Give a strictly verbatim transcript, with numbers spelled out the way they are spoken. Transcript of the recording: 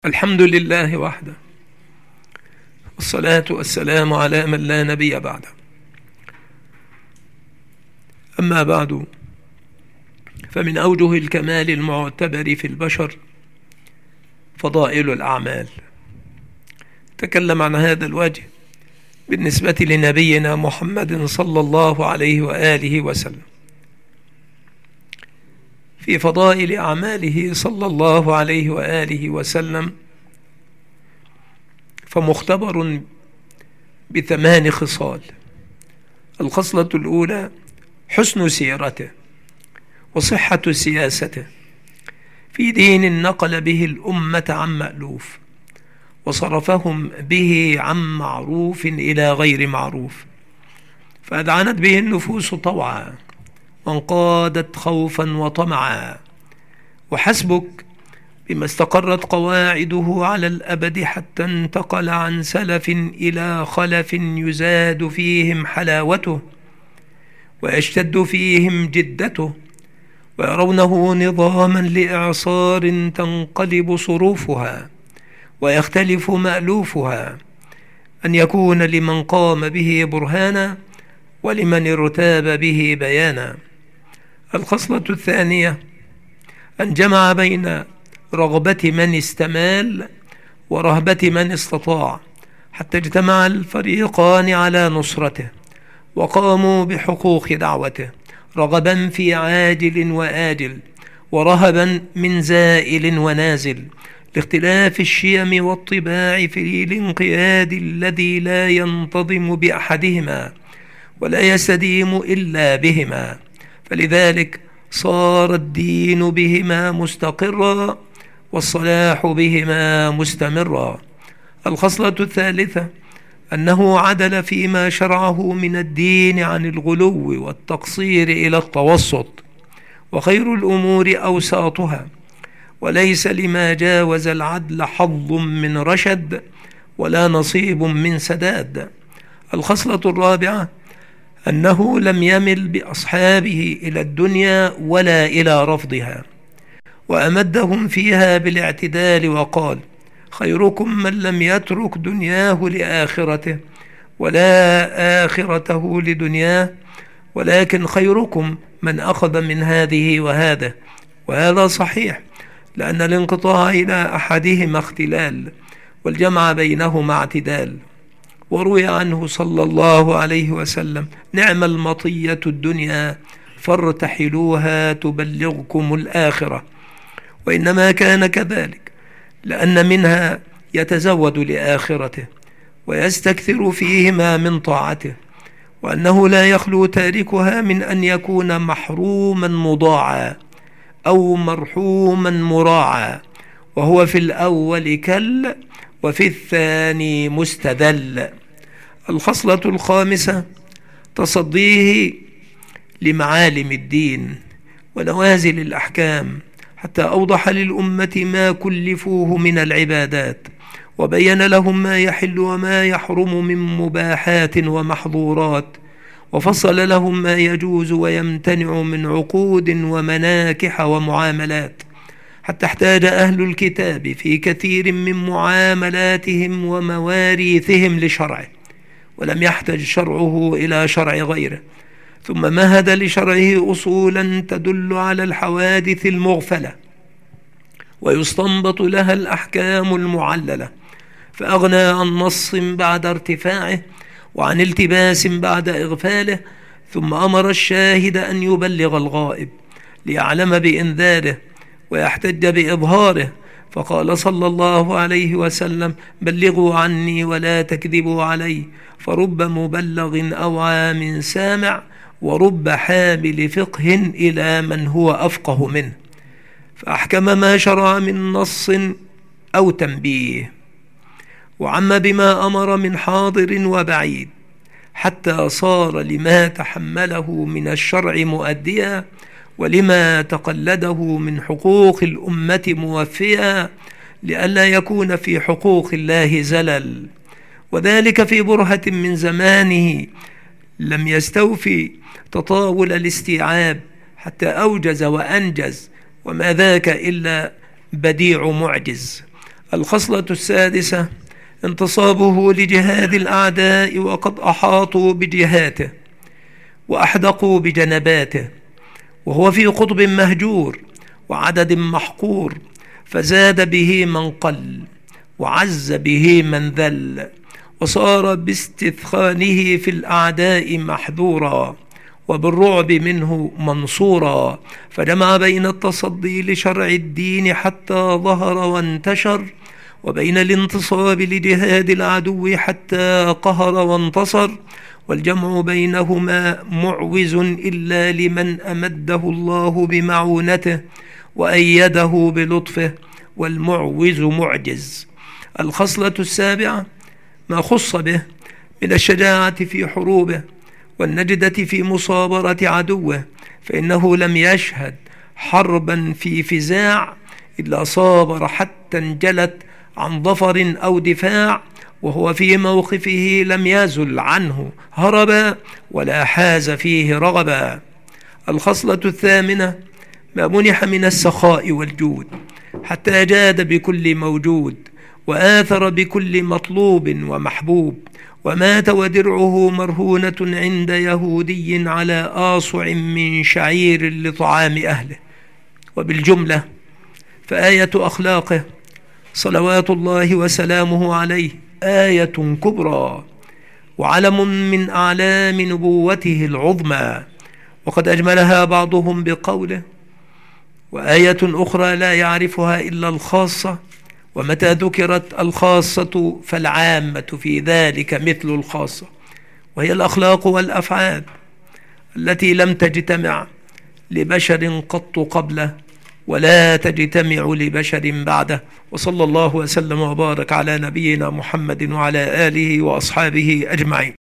الحمد لله وحده، والصلاة والسلام على من لا نبي بعده. أما بعد، فمن أوجه الكمال المعتبر في البشر فضائل الأعمال. تكلم عن هذا الوجه بالنسبة لنبينا محمد صلى الله عليه وآله وسلم في فضائل أعماله صلى الله عليه وآله وسلم، فمختبر بثمان خصال. الخصلة الأولى حسن سيرته وصحة سياسته في دين نقل به الأمة عن مألوف، وصرفهم به عن معروف إلى غير معروف، فأذعنت به النفوس طوعا وانقادت خوفا وطمعا. وحسبك بما استقرت قواعده على الأبد، حتى انتقل عن سلف إلى خلف يزاد فيهم حلاوته ويشتد فيهم جدته، ويرونه نظاما لإعصار تنقلب صروفها ويختلف مألوفها، أن يكون لمن قام به برهانا ولمن ارتاب به بيانا. الخصلة الثانية أن جمع بين رغبة من استمال ورهبة من استطاع، حتى اجتمع الفريقان على نصرته وقاموا بحقوق دعوته، رغبا في عاجل وآجل، ورهبا من زائل ونازل، لاختلاف الشيم والطباع في الانقياد الذي لا ينتظم بأحدهما ولا يستديم إلا بهما، فلذلك صار الدين بهما مستقرا والصلاح بهما مستمرا. الخصلة الثالثة أنه عدل فيما شرعه من الدين عن الغلو والتقصير إلى التوسط، وخير الأمور أوساطها، وليس لما جاوز العدل حظ من رشد ولا نصيب من سداد. الخصلة الرابعة أنه لم يمل بأصحابه إلى الدنيا ولا إلى رفضها، وأمدهم فيها بالاعتدال، وقال: خيركم من لم يترك دنياه لآخرته ولا آخرته لدنياه، ولكن خيركم من أخذ من هذه وهذا. وهذا صحيح، لأن الانقطاع إلى أحدهما اختلال والجمع بينهما اعتدال. وروي عنه صلى الله عليه وسلم: نعم المطية الدنيا فارتحلوها تبلغكم الآخرة. وإنما كان كذلك لأن منها يتزود لآخرته ويستكثر فيهما من طاعته، وأنه لا يخلو تاركها من أن يكون محروما مضاعا أو مرحوما مراعا، وهو في الأول كل وفي الثاني مستذل. الخصلة الخامسة تصديه لمعالم الدين ونوازل الأحكام، حتى أوضح للأمة ما كلفوه من العبادات، وبين لهم ما يحل وما يحرم من مباحات ومحظورات، وفصل لهم ما يجوز ويمتنع من عقود ومناكح ومعاملات، حتى احتاج أهل الكتاب في كثير من معاملاتهم ومواريثهم لشرعه، ولم يحتج شرعه إلى شرع غيره، ثم مهد لشرعه أصولا تدل على الحوادث المغفلة ويستنبط لها الأحكام المعللة، فأغنى عن نص بعد ارتفاعه وعن التباس بعد إغفاله، ثم أمر الشاهد أن يبلغ الغائب ليعلم بإنذاره ويحتج بإظهاره، فقال صلى الله عليه وسلم: بلغوا عني ولا تكذبوا علي، فرب مبلغ أوعى من سامع، ورب حامل فقه إلى من هو أفقه منه. فأحكم ما شرع من نص أو تنبيه، وعم بما أمر من حاضر وبعيد، حتى صار لما تحمله من الشرع مؤديا، ولما تقلده من حقوق الأمة موفيا، لئلا يكون في حقوق الله زلل. وذلك في برهة من زمانه لم يستوفي تطاول الاستيعاب، حتى أوجز وأنجز، وما ذاك إلا بديع معجز. الخصلة السادسة انتصابه لجهاد الأعداء وقد أحاطوا بجهاته وأحدقوا بجنباته، وهو في قطب مهجور وعدد محقور، فزاد به من قل وعز به من ذل، وصار باستثخانه في الأعداء محذورا وبالرعب منه منصورا، فجمع بين التصدي لشرع الدين حتى ظهر وانتشر، وبين الانتصاب لجهاد العدو حتى قهر وانتصر، والجمع بينهما معوز إلا لمن أمده الله بمعونته وأيده بلطفه، والمعوز معجز. الخصلة السابعة ما خص به من الشجاعة في حروبه والنجدة في مصابرة عدوه، فإنه لم يشهد حربا في فزاع إلا صابر حتى انجلت عن ظفر أو دفاع، وهو في موقفه لم يزل عنه هربا ولا حاز فيه رغبا. الخصلة الثامنة ما منح من السخاء والجود حتى جاد بكل موجود وآثر بكل مطلوب ومحبوب، ومات ودرعه مرهونة عند يهودي على آصع من شعير لطعام أهله. وبالجملة فآية أخلاقه صلوات الله وسلامه عليه آية كبرى وعلم من أعلام نبوته العظمى، وقد أجملها بعضهم بقوله: وآية أخرى لا يعرفها إلا الخاصة، ومتى ذكرت الخاصة فالعامة في ذلك مثل الخاصة، وهي الأخلاق والأفعال التي لم تجتمع لبشر قط قبله ولا تجتمع لبشر بعده. وصلى الله وسلم وبارك على نبينا محمد وعلى آله وأصحابه أجمعين.